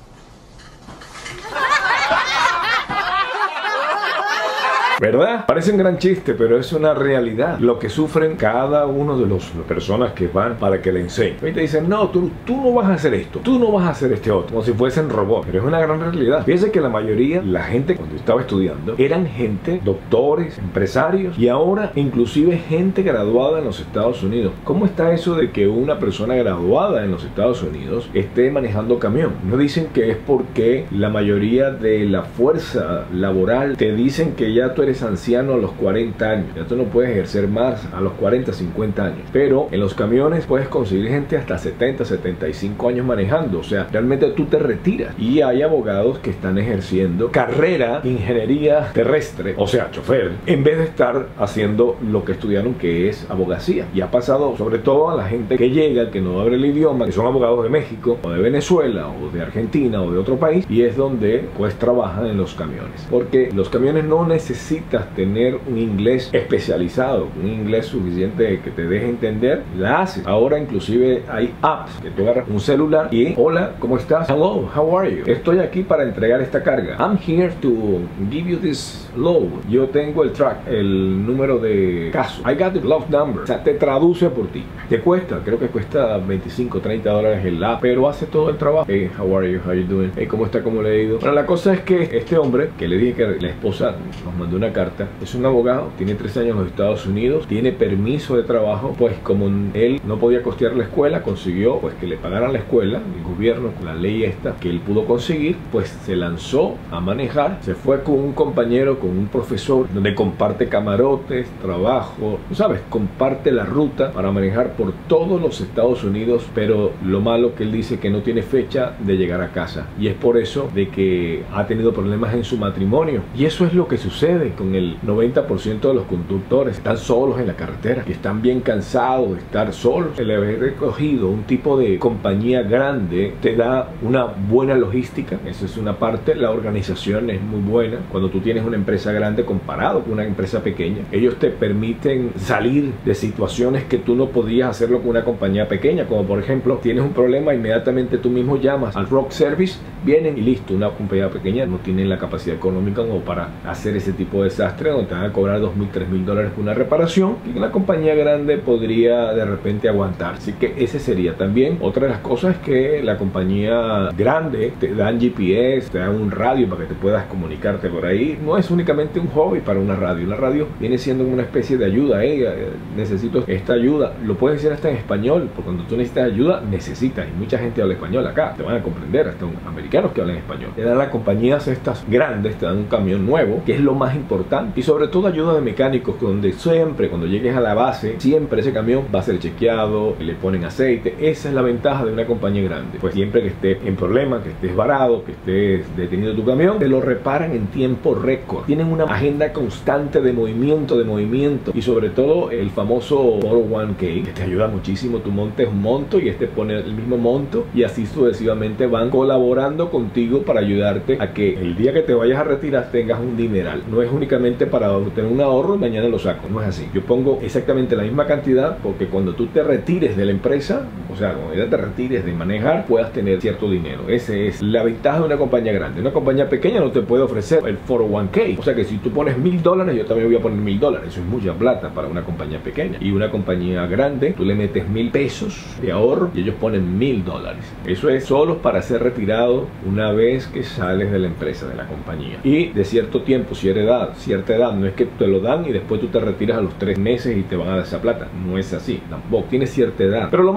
¿Verdad? Parece un gran chiste, pero es una realidad. Lo que sufren cada uno de las personas que van para que le enseñen. Y te dicen, no, tú no vas a hacer esto, tú no vas a hacer este otro, como si fuesen robots. Pero es una gran realidad. Fíjense que la mayoría, la gente cuando estaba estudiando, eran gente, doctores, empresarios, y ahora inclusive gente graduada en los Estados Unidos. ¿Cómo está eso de que una persona graduada en los Estados Unidos esté manejando camión? No dicen que es porque la mayoría de la fuerza laboral te dicen que ya tú eres anciano a los 40 años, ya tú no puedes ejercer más a los 40, 50 años, pero en los camiones puedes conseguir gente hasta 70, 75 años manejando, o sea, realmente tú te retiras. Y hay abogados que están ejerciendo carrera, ingeniería terrestre, o sea, chofer, en vez de estar haciendo lo que estudiaron, que es abogacía. Y ha pasado sobre todo a la gente que llega, que no habla el idioma, que son abogados de México, o de Venezuela, o de Argentina, o de otro país, y es donde pues trabajan en los camiones, porque los camiones no necesitan tener un inglés especializado, un inglés suficiente que te deje entender, la haces. Ahora inclusive hay apps que tú agarras un celular y hola, ¿cómo estás? Hello, how are you? Estoy aquí para entregar esta carga. I'm here to give you this load. Yo tengo el track, el número de caso. I got the log number. O sea, te traduce por ti. Te cuesta, creo que cuesta 25, 30 dólares el app, pero hace todo el trabajo. Hey, how are you? How you doing? Hey, ¿cómo está? ¿Cómo le ha ido? Pero la cosa es que este hombre, que le dije que la esposa nos mandó una carta, es un abogado, tiene 3 años en los Estados Unidos, tiene permiso de trabajo, pues como él no podía costear la escuela, consiguió pues que le pagaran la escuela, el gobierno con la ley esta que él pudo conseguir, pues se lanzó a manejar, se fue con un compañero, con un profesor, donde comparte camarotes, trabajo, ¿sabes? Comparte la ruta para manejar por todos los Estados Unidos, pero lo malo que él dice que no tiene fecha de llegar a casa, y es por eso de que ha tenido problemas en su matrimonio, y eso es lo que sucede con el 90% de los conductores. Están solos en la carretera y están bien cansados de estar solos. El haber recogido un tipo de compañía grande te da una buena logística, eso es una parte. La organización es muy buena. Cuando tú tienes una empresa grande comparado con una empresa pequeña, ellos te permiten salir de situaciones que tú no podías hacerlo con una compañía pequeña, como por ejemplo, tienes un problema, inmediatamente tú mismo llamas al Rock Service, vienen y listo. Una compañía pequeña no tiene la capacidad económica como para hacer ese tipo de desastre donde te van a cobrar $2,000, $3,000 por una reparación, y una compañía grande podría de repente aguantar. Así que ese sería también otra de las cosas, que la compañía grande te dan GPS, te dan un radio para que te puedas comunicarte por ahí. No es únicamente un hobby para una radio. La radio viene siendo una especie de ayuda. Necesito esta ayuda, lo puedes decir hasta en español, porque cuando tú necesitas ayuda necesitas, y mucha gente habla español acá, te van a comprender, hasta americanos que hablan español. Te dan las compañías estas grandes, te dan un camión nuevo, que es lo más importante, y sobre todo ayuda de mecánicos, donde siempre cuando llegues a la base, siempre ese camión va a ser chequeado, le ponen aceite. Esa es la ventaja de una compañía grande, pues siempre que estés en problema, que estés varado, que estés detenido tu camión, te lo reparan en tiempo récord. Tienen una agenda constante de movimiento, y sobre todo el famoso 401k, que te ayuda muchísimo. Tú montes un monto y este pone el mismo monto, y así sucesivamente van colaborando contigo para ayudarte a que el día que te vayas a retirar tengas un dineral. No es únicamente para obtener un ahorro y mañana lo saco, no es así. Yo pongo exactamente la misma cantidad, porque cuando tú te retires de la empresa, o sea, cuando ya te retires de manejar, puedas tener cierto dinero. Esa es la ventaja de una compañía grande. Una compañía pequeña no te puede ofrecer el 401k, o sea que si tú pones $1,000, yo también voy a poner $1,000. Eso es mucha plata para una compañía pequeña. Y una compañía grande, tú le metes $1,000 de ahorro y ellos ponen $1,000. Eso es solo para ser retirado una vez que sales de la empresa, de la compañía, y de cierto tiempo, cierta edad. No es que te lo dan y después tú te retiras a los 3 meses y te van a dar esa plata. No es así, tampoco. Tienes cierta edad. Pero lo más importante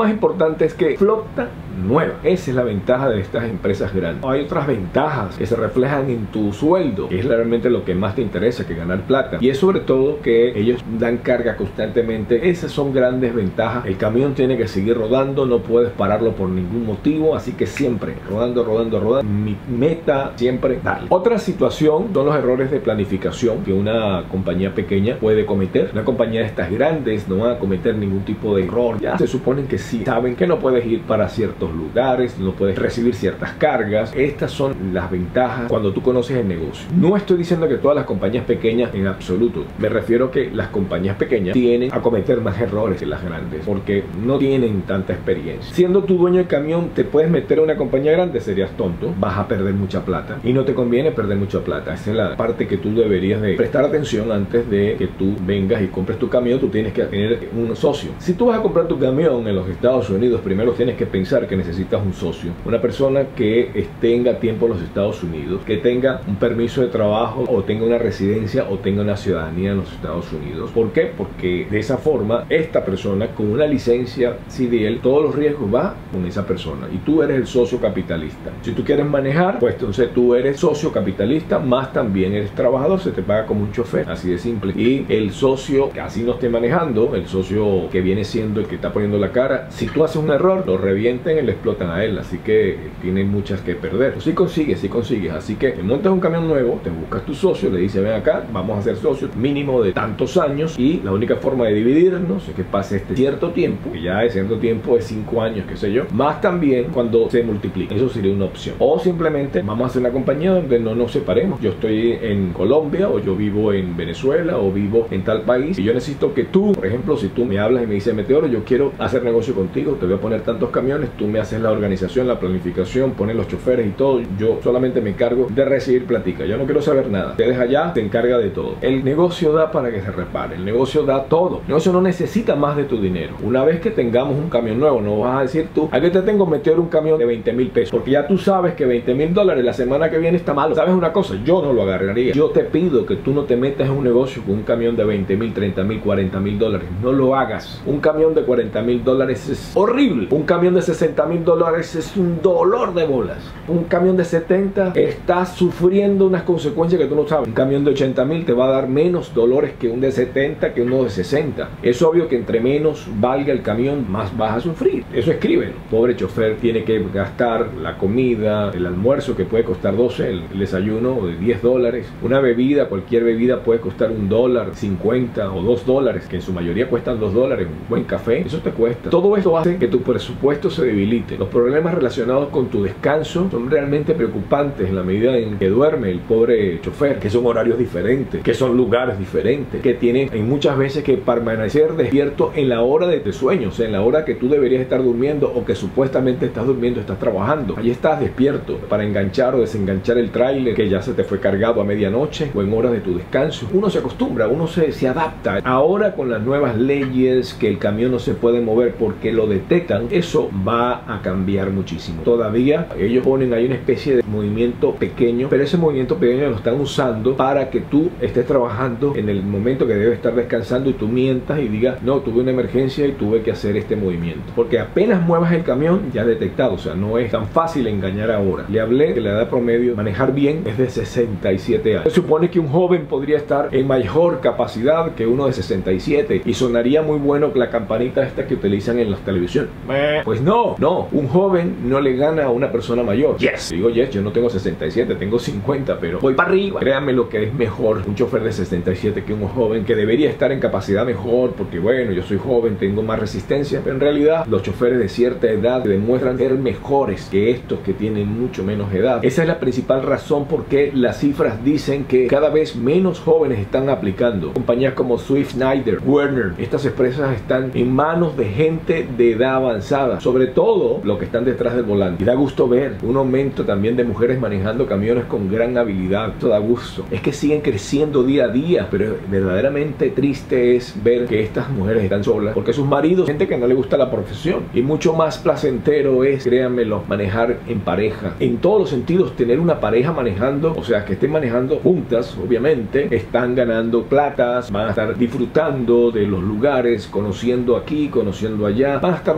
importante es que flota nueva. Esa es la ventaja de estas empresas grandes. Hay otras ventajas que se reflejan en tu sueldo, que es realmente lo que más te interesa, que ganar plata. Y es sobre todo que ellos dan carga constantemente. Esas son grandes ventajas. El camión tiene que seguir rodando, no puedes pararlo por ningún motivo, así que siempre rodando, rodando, rodando. Mi meta siempre darle. Otra situación son los errores de planificación que una compañía pequeña puede cometer. Una compañía de estas grandes no va a cometer ningún tipo de error. Ya se suponen que sí saben que no puedes ir para ciertos lugares, no puedes recibir ciertas cargas. Estas son las ventajas cuando tú conoces el negocio. No estoy diciendo que todas las compañías pequeñas en absoluto. Me refiero que las compañías pequeñas tienen a cometer más errores que las grandes porque no tienen tanta experiencia. Siendo tu dueño del camión, te puedes meter a una compañía grande, serías tonto, vas a perder mucha plata y no te conviene perder mucha plata. Esa es la parte que tú deberías de prestar atención antes de que tú vengas y compres tu camión. Tú tienes que tener un socio. Si tú vas a comprar tu camión en los Estados Unidos, primero tienes que pensar que necesitas un socio, una persona que tenga tiempo en los Estados Unidos, que tenga un permiso de trabajo o tenga una residencia o tenga una ciudadanía en los Estados Unidos. ¿Por qué? Porque de esa forma esta persona con una licencia CDL, todos los riesgos va con esa persona y tú eres el socio capitalista. Si tú quieres manejar, pues entonces tú eres socio capitalista, más también eres trabajador, se te paga como un chofer, así de simple. Y el socio que así no esté manejando, el socio que viene siendo el que está poniendo la cara, si tú haces un error, lo revienten y le explotan a él, así que tienen muchas que perder. Si consigues, así que te montas un camión nuevo, te buscas tu socio, le dices ven acá, vamos a ser socios mínimo de tantos años y la única forma de dividirnos es que pase este cierto tiempo, que ya es cierto tiempo de 5 años, qué sé yo, más también cuando se multiplique. Eso sería una opción. O simplemente vamos a hacer una compañía donde no nos separemos. Yo estoy en Colombia o yo vivo en Venezuela o vivo en tal país y yo necesito que tú, por ejemplo, si tú me hablas y me dices Meteoro, yo quiero hacer negocio contigo, te voy a poner tantos camiones, tú me haces la organización, la planificación, pones los choferes y todo, yo solamente me encargo de recibir platica, yo no quiero saber nada, ustedes allá te encarga de todo. El negocio da para que se repare, el negocio da todo, el negocio no necesita más de tu dinero. Una vez que tengamos un camión nuevo, no vas a decir tú, aquí te tengo Meteoro un camión de 20,000 pesos, porque ya tú sabes que $20,000 la semana que viene está malo. ¿Sabes una cosa? Yo no lo agarraría. Yo te pido que tú no te metas en un negocio con un camión de 20,000, 30,000, $40,000. No lo hagas. Un camión de $40,000 es horrible. Un camión de $60,000 es un dolor de bolas. Un camión de 70 está sufriendo unas consecuencias que tú no sabes. Un camión de 80,000 te va a dar menos dolores que un de 70, que uno de 60. Es obvio que entre menos valga el camión, más vas a sufrir. Eso escríbelo. Pobre chofer tiene que gastar la comida, el almuerzo que puede costar 12, el desayuno de $10, una bebida, cualquier bebida puede costar $1, 50 o $2, que en su mayoría cuestan $2, un buen café, eso te cuesta. Todo esto hace que tu presupuesto se debilite. Los problemas relacionados con tu descanso son realmente preocupantes en la medida en que duerme el pobre chofer, que son horarios diferentes, que son lugares diferentes, que tiene muchas veces que permanecer despierto en la hora de tu sueño, o sea, en la hora que tú deberías estar durmiendo o que supuestamente estás durmiendo, estás trabajando. Allí estás despierto para enganchar o desenganchar el tráiler que ya se te fue cargado a medianoche o en horas de tu descanso. Uno se acostumbra, uno se adapta. Ahora con las nuevas leyes que el camión no se puede mover porque lo detectan, eso va a cambiar muchísimo. Todavía ellos ponen ahí una especie de movimiento pequeño, pero ese movimiento pequeño lo están usando para que tú estés trabajando en el momento que debes estar descansando y tú mientas y digas, no, tuve una emergencia y tuve que hacer este movimiento. Porque apenas muevas el camión ya detectado, o sea, no es tan fácil engañar ahora. Le hablé que la edad promedio de manejar bien es de 67 años. Se supone que un joven podría estar en mayor capacidad que uno de 67 y sonaría muy bueno la campanita esta que utilizan en la televisión. Pues no, un joven no le gana a una persona mayor. Yes, digo yes, yo no tengo 67, tengo 50, pero voy para arriba. Créanme lo que es mejor un chofer de 67 que un joven que debería estar en capacidad mejor porque bueno, yo soy joven, tengo más resistencia, pero en realidad los choferes de cierta edad demuestran ser mejores que estos que tienen mucho menos edad. Esa es la principal razón por qué las cifras dicen que cada vez menos jóvenes están aplicando. Compañías como Swift, Schneider, Werner, estas empresas están en manos de gente de edad avanzada, sobre todo los que están detrás del volante. Y da gusto ver un aumento también de mujeres manejando camiones con gran habilidad. Esto da gusto. Es que siguen creciendo día a día, pero verdaderamente triste es ver que estas mujeres están solas porque sus maridos, gente que no le gusta la profesión. Y mucho más placentero es, créanmelo, manejar en pareja. En todos los sentidos, tener una pareja manejando, o sea, que estén manejando juntas, obviamente, están ganando platas, van a estar disfrutando de los lugares, conociendo aquí, conociendo allá, van a estar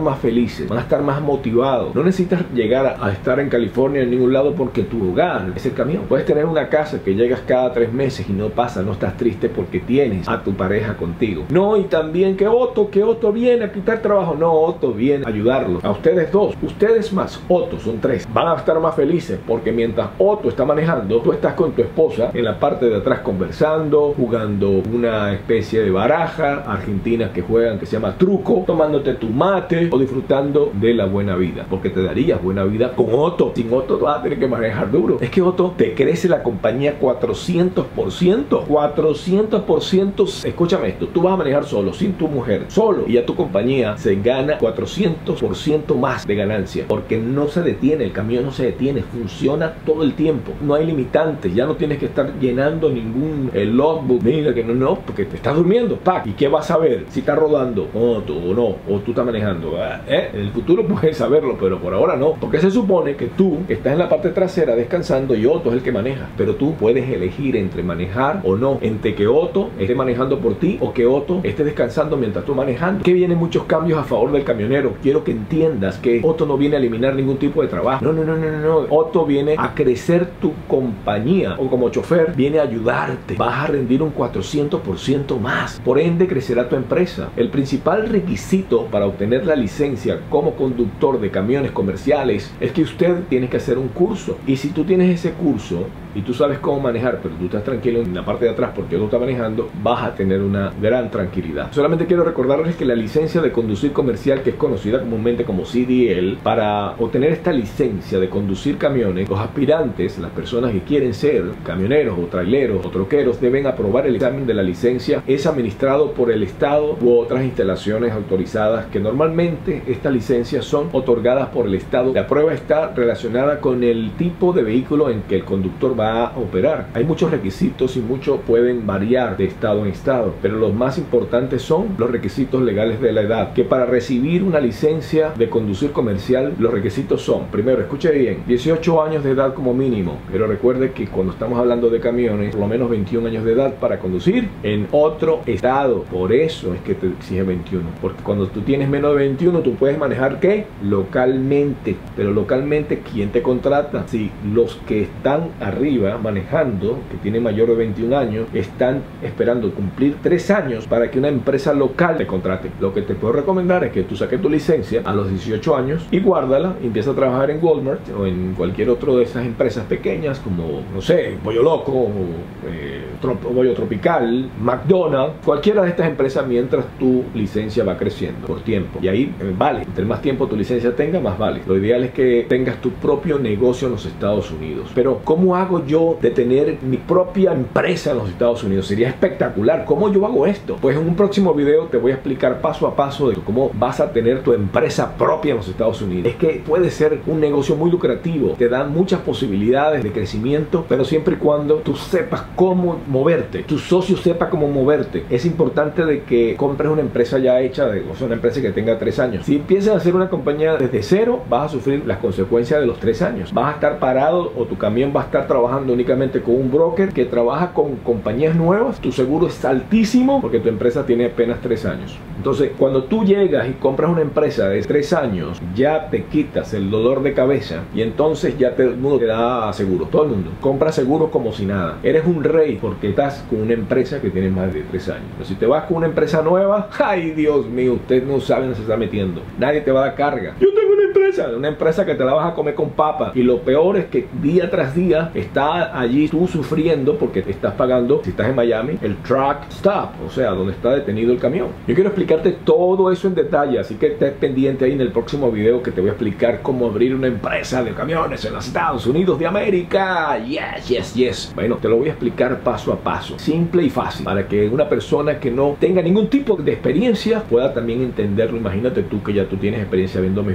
más felices, van a estar más motivados. No necesitas llegar a estar en California en ningún lado porque tu hogar es el camión. Puedes tener una casa que llegas cada 3 meses y no pasa, no estás triste porque tienes a tu pareja contigo. No, y también que Otto viene a quitar trabajo. No, Otto viene a ayudarlos. A ustedes dos, ustedes más Otto, son 3. Van a estar más felices porque mientras Otto está manejando, tú estás con tu esposa en la parte de atrás conversando, jugando una especie de baraja argentina que juegan, que se llama truco, tomándote tu mate o disfrutando de la buena vida, porque te darías buena vida con Otto. Sin Otto vas a tener que manejar duro. Es que Otto te crece la compañía 400%. 400%. Escúchame esto, tú vas a manejar solo, sin tu mujer, solo, y ya tu compañía se gana 400% más de ganancia, porque no se detiene, el camión no se detiene, funciona todo el tiempo, no hay limitantes, ya no tienes que estar llenando ningún logbook, mira que no, porque te estás durmiendo, ¡pac! ¿Y qué vas a ver? Si está rodando Otto o no, o tú estás manejando. En el futuro puedes saberlo, pero por ahora no, porque se supone que tú estás en la parte trasera descansando y Otto es el que maneja, pero tú puedes elegir entre manejar o no, entre que Otto esté manejando por ti o que Otto esté descansando mientras tú manejando. Que vienen muchos cambios a favor del camionero. Quiero que entiendas que Otto no viene a eliminar ningún tipo de trabajo. No. Otto viene a crecer tu compañía, o como chofer viene a ayudarte. Vas a rendir un 400% más. Por ende crecerá tu empresa. El principal requisito para obtener la licencia como conductor de camiones comerciales es que usted tiene que hacer un curso. Y si tú tienes ese curso y tú sabes cómo manejar, pero tú estás tranquilo en la parte de atrás porque Otto está manejando, vas a tener una gran tranquilidad. Solamente quiero recordarles que la licencia de conducir comercial, que es conocida comúnmente como CDL, para obtener esta licencia de conducir camiones, los aspirantes, las personas que quieren ser camioneros o traileros o troqueros, deben aprobar el examen de la licencia. Es administrado por el Estado u otras instalaciones autorizadas, que normalmente estas licencias son otorgadas por el Estado. La prueba está relacionada con el tipo de vehículo en que el conductor va a operar. Hay muchos requisitos y muchos pueden variar de estado en estado, pero los más importantes son los requisitos legales de la edad, que para recibir una licencia de conducir comercial, los requisitos son, primero, escuche bien, 18 años de edad como mínimo, pero recuerde que cuando estamos hablando de camiones, por lo menos 21 años de edad para conducir en otro estado. Por eso es que te exige 21, porque cuando tú tienes menos de 21, tú puedes manejar, ¿qué? Localmente. Pero localmente, ¿quién te contrata? Si los que están arriba manejando, que tienen mayor de 21 años, están esperando cumplir 3 años para que una empresa local te contrate. Lo que te puedo recomendar es que tú saques tu licencia a los 18 años y guárdala y empieza a trabajar en Walmart o en cualquier otro de esas empresas pequeñas como, no sé, Pollo Loco, Pollo Tropical, McDonald's, cualquiera de estas empresas, mientras tu licencia va creciendo por tiempo. Y ahí vale, entre más tiempo tu licencia tenga, más vale. Lo ideal es que tengas tu propio negocio en los Estados Unidos. Pero ¿cómo hago yo de tener mi propia empresa en los Estados Unidos? Sería espectacular. ¿Cómo yo hago esto? Pues en un próximo video te voy a explicar paso a paso de cómo vas a tener tu empresa propia en los Estados Unidos. Es que puede ser un negocio muy lucrativo, te dan muchas posibilidades de crecimiento, pero siempre y cuando tú sepas cómo moverte, tu socio sepa cómo moverte. Es importante de que compres una empresa ya hecha, o sea, una empresa que tenga 3 años. Si empiezas a hacer una compañía desde cero, vas a sufrir las consecuencias de los 3 años. Vas a estar parado o tu camión va a estar trabajando únicamente con un broker que trabaja con compañías nuevas. Tu seguro es altísimo porque tu empresa tiene apenas 3 años. Entonces, cuando tú llegas y compras una empresa de 3 años, ya te quitas el dolor de cabeza y entonces ya todo el mundo te da seguro. Todo el mundo compra seguro como si nada. Eres un rey porque estás con una empresa que tiene más de 3 años. Pero si te vas con una empresa nueva, ¡ay, Dios mío! Usted no sabe dónde se está metiendo. Nadie te va a dar carga. Yo tengo una empresa que te la vas a comer con papa. Y lo peor es que día tras día está allí tú sufriendo porque te estás pagando, si estás en Miami, el truck stop, o sea, donde está detenido el camión. Yo quiero explicarte todo eso en detalle, así que estés pendiente ahí en el próximo video que te voy a explicar cómo abrir una empresa de camiones en los Estados Unidos de América. Yes. Bueno, te lo voy a explicar paso a paso, simple y fácil, para que una persona que no tenga ningún tipo de experiencia pueda también entenderlo. Imagínate tú que ya tú tienes experiencia viendo mis videos.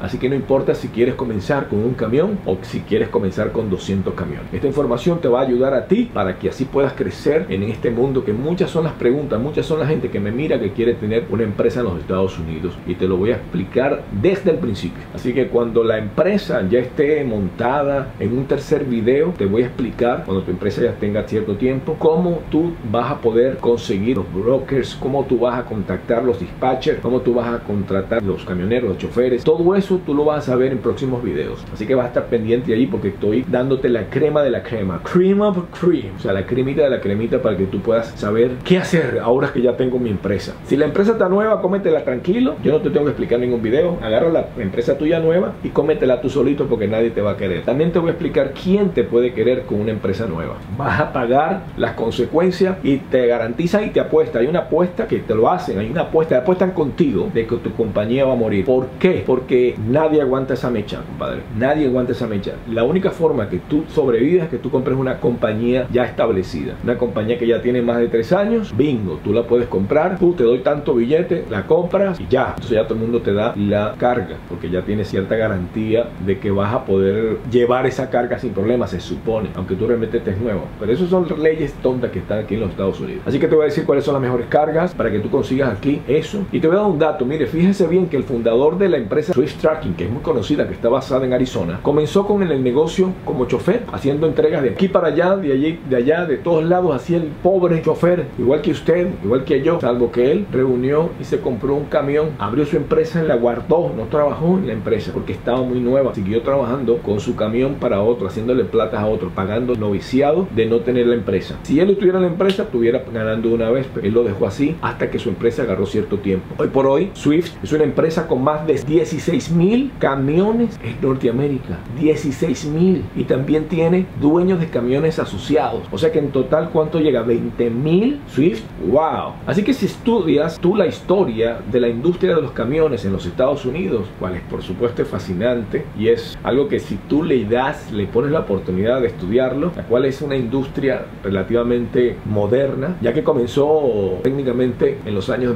Así que no importa si quieres comenzar con un camión o si quieres comenzar con 200 camiones. Esta información te va a ayudar a ti para que así puedas crecer en este mundo, que muchas son las preguntas, muchas son la gente que me mira que quiere tener una empresa en los Estados Unidos, y te lo voy a explicar desde el principio. Así que cuando la empresa ya esté montada, en un tercer video te voy a explicar, cuando tu empresa ya tenga cierto tiempo, cómo tú vas a poder conseguir los brokers, cómo tú vas a contactar los dispatchers, cómo tú vas a contratar los camioneros, los choferes. Todo eso tú lo vas a saber en próximos videos, así que vas a estar pendiente allí, porque estoy dándote la crema de la crema, cream of cream, o sea, la cremita de la cremita, para que tú puedas saber qué hacer ahora que ya tengo mi empresa. Si la empresa está nueva, cómetela tranquilo, yo no te tengo que explicar ningún video. Agarra la empresa tuya nueva y cómetela tú solito, porque nadie te va a querer. También te voy a explicar quién te puede querer con una empresa nueva. Vas a pagar las consecuencias, y te garantizan y te apuesta. Hay una apuesta que te lo hacen, hay una apuesta, apuestan contigo de que tu compañía va a morir. ¿Por qué? Porque nadie aguanta esa mecha, compadre. Nadie aguanta esa mecha. La única forma que tú sobrevives es que tú compres una compañía ya establecida, una compañía que ya tiene más de 3 años. Bingo, tú la puedes comprar, tú te doy tanto billete, la compras y ya. Entonces ya todo el mundo te da la carga, porque ya tienes cierta garantía de que vas a poder llevar esa carga sin problema, se supone, aunque tú realmente estés nuevo. Pero eso son leyes tontas que están aquí en los Estados Unidos. Así que te voy a decir cuáles son las mejores cargas para que tú consigas aquí eso. Y te voy a dar un dato. Mire, fíjese bien que el fundador de la empresa Swift Trucking, que es muy conocida, que está basada en Arizona, comenzó con el negocio como chofer, haciendo entregas de aquí para allá, de allí, de allá, de todos lados. Así el pobre chofer, igual que usted, igual que yo, salvo que él reunió y se compró un camión, abrió su empresa, la guardó, no trabajó en la empresa porque estaba muy nueva, siguió trabajando con su camión para otro, haciéndole platas a otro, pagando noviciado de no tener la empresa. Si él tuviera la empresa, estuviera ganando una vez, pero él lo dejó así hasta que su empresa agarró cierto tiempo. Hoy por hoy, Swift es una empresa con más de 16,000 camiones en Norteamérica. 16,000. Y también tiene dueños de camiones asociados. O sea que en total, ¿cuánto llega? 20,000 Swift. ¡Wow! Así que si estudias tú la historia de la industria de los camiones en los Estados Unidos, cual es por supuesto es fascinante, y es algo que si tú le pones la oportunidad de estudiarlo, la cual es una industria relativamente moderna, ya que comenzó técnicamente en los años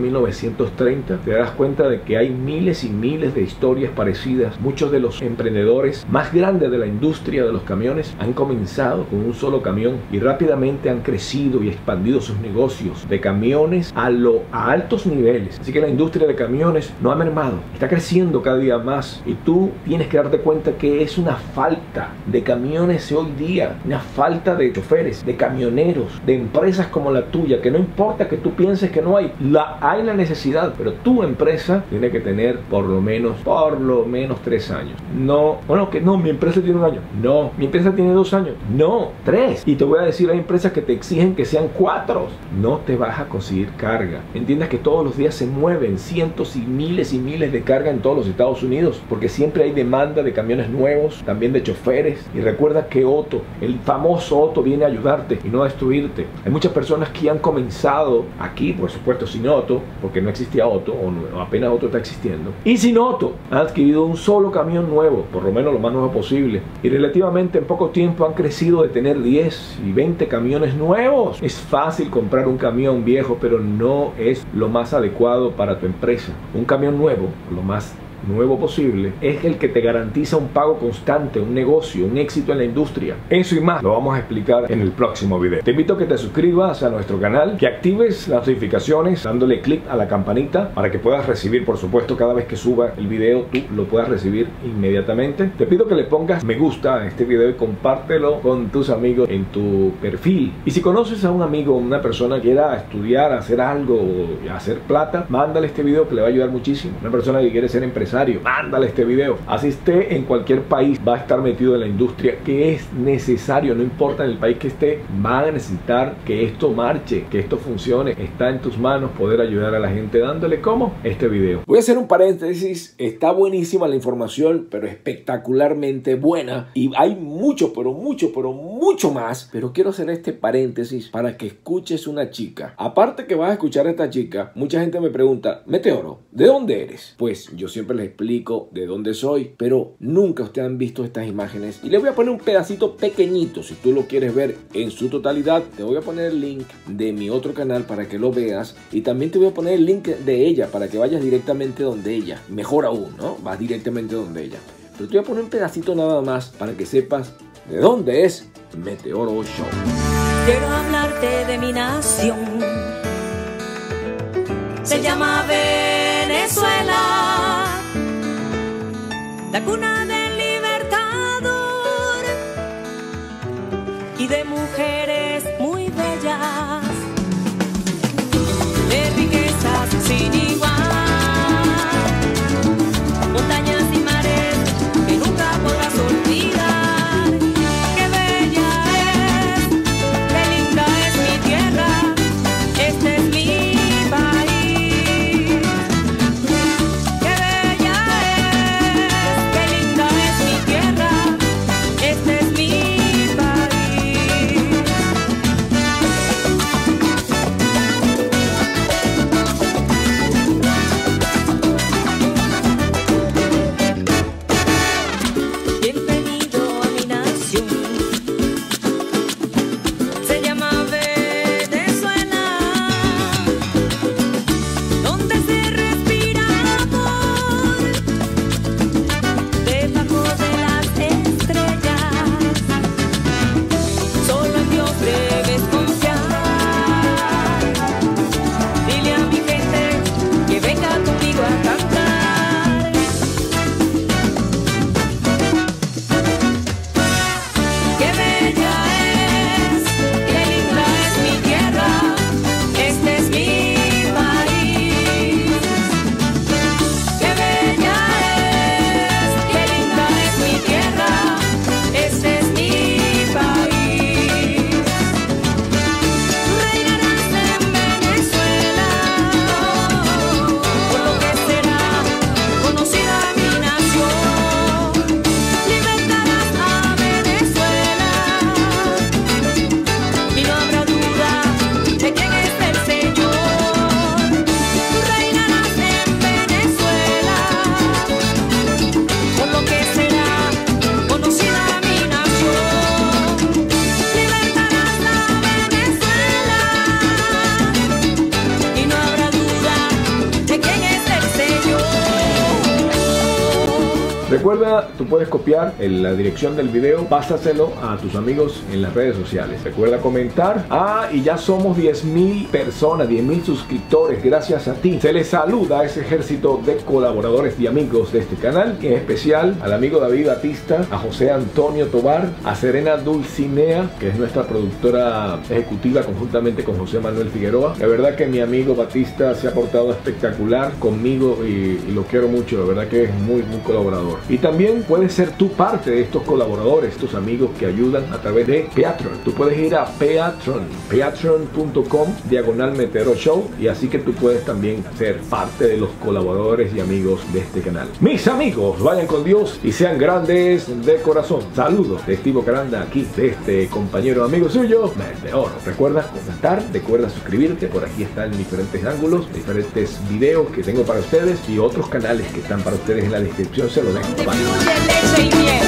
1930, te darás cuenta de que hay miles y miles de historias parecidas. Muchos de los emprendedores más grandes de la industria de los camiones han comenzado con un solo camión y rápidamente han crecido y expandido sus negocios de camiones a altos niveles. Así que la industria de camiones no ha mermado, está creciendo cada día más, y tú tienes que darte cuenta que es una falta de camiones hoy día, una falta de choferes, de camioneros, de empresas como la tuya, que no importa que tú pienses que no hay, hay la necesidad, pero tu empresa tiene que tener por lo menos 3 años. No, bueno, que no, mi empresa tiene 1 año. No, mi empresa tiene 2 años. No, 3. Y te voy a decir, hay empresas que te exigen que sean 4. No te vas a conseguir carga. Entiendas que todos los días se mueven cientos y miles de carga en todos los Estados Unidos, porque siempre hay demanda de camiones nuevos, también de choferes. Y recuerda que Otto, el famoso Otto, viene a ayudarte y no a destruirte. Hay muchas personas que han comenzado aquí, por supuesto sin Otto, porque no existía Otto, o apenas Otto está existiendo, y sin Otto han adquirido un solo camión nuevo, por lo menos lo más nuevo posible, y relativamente en poco tiempo han crecido de tener 10 y 20 camiones nuevos. Es fácil comprar un camión viejo, pero no es lo más adecuado para tu empresa. Un camión nuevo, lo más nuevo posible, es el que te garantiza un pago constante, un negocio, un éxito en la industria. Eso y más lo vamos a explicar en el próximo video. Te invito a que te suscribas a nuestro canal, que actives las notificaciones dándole clic a la campanita para que puedas recibir, por supuesto, cada vez que suba el video, tú lo puedas recibir inmediatamente. Te pido que le pongas me gusta a este video y compártelo con tus amigos en tu perfil. Y si conoces a un amigo, una persona que quiera estudiar, hacer algo o hacer plata, mándale este video que le va a ayudar muchísimo. Una persona que quiere ser empresario, mándale este video. Así esté en cualquier país, va a estar metido en la industria, que es necesario, no importa en el país que esté, van a necesitar que esto marche, que esto funcione. Está en tus manos poder ayudar a la gente dándole como este video. Voy a hacer un paréntesis, está buenísima la información, pero espectacularmente buena, y hay mucho, pero mucho más, pero quiero hacer este paréntesis para que escuches una chica. Aparte que vas a escuchar a esta chica, mucha gente me pregunta, Meteoro, ¿de dónde eres? Pues yo siempre les explico de dónde soy, pero nunca ustedes han visto estas imágenes. Y les voy a poner un pedacito pequeñito, si tú lo quieres ver en su totalidad. Te voy a poner el link de mi otro canal para que lo veas. Y también te voy a poner el link de ella para que vayas directamente donde ella. Mejor aún, ¿no? Vas directamente donde ella. Pero te voy a poner un pedacito nada más para que sepas de dónde es Meteoro Show. Quiero hablarte de mi nación. Se llama Venezuela, la cuna del libertador y de mujeres muy bellas, de riquezas sin igual, montañas y mares que nunca podrás olvidar. Qué bella es, qué linda es mi tierra, este es mi país. Qué bella es, qué linda es mi tierra, este es mi bienvenido a mi nación. Se llama Venezuela, donde se respira amor, debajo de las estrellas. Solo en Dios debes confiar. Dile a mi gente que venga conmigo a cantar. Qué bella es, qué linda es mi tierra, este es mi país. Qué bella es, qué linda es mi tierra, este es mi país. Reinarás en Venezuela, por lo que será conocida mi nación. Libertarás a Venezuela y no habrá duda de quién es el Señor. Reinarás en Venezuela, por lo que será conocida mi nación. Libertarás a Venezuela y no habrá duda de quién es el Señor. Recuerda, tú puedes copiar la dirección del video, pásaselo a tus amigos en las redes sociales. Recuerda comentar. Y ya somos 10.000 personas, 10.000 suscriptores. Gracias a ti. Se les saluda a ese ejército de colaboradores y amigos de este canal. En especial al amigo David Batista, a José Antonio Tobar, a Serena Dulcinea, que es nuestra productora ejecutiva conjuntamente con José Manuel Figueroa. La verdad que mi amigo Batista se ha portado espectacular conmigo y lo quiero mucho. La verdad que es muy colaborador. Y también puedes ser tú parte de estos colaboradores, estos amigos que ayudan a través de Patreon. Tú puedes ir a patreon.com/Meteoro Show y así que tú puedes también ser parte de los colaboradores y amigos de este canal. Mis amigos, vayan con Dios y sean grandes de corazón. Saludos de Steve Caranda, aquí de este compañero amigo suyo, Meteoro. Recuerda comentar, recuerda suscribirte. Por aquí están diferentes ángulos, diferentes videos que tengo para ustedes y otros canales que están para ustedes en la descripción. Se lo dejo. Bye. Fluye leche y miel.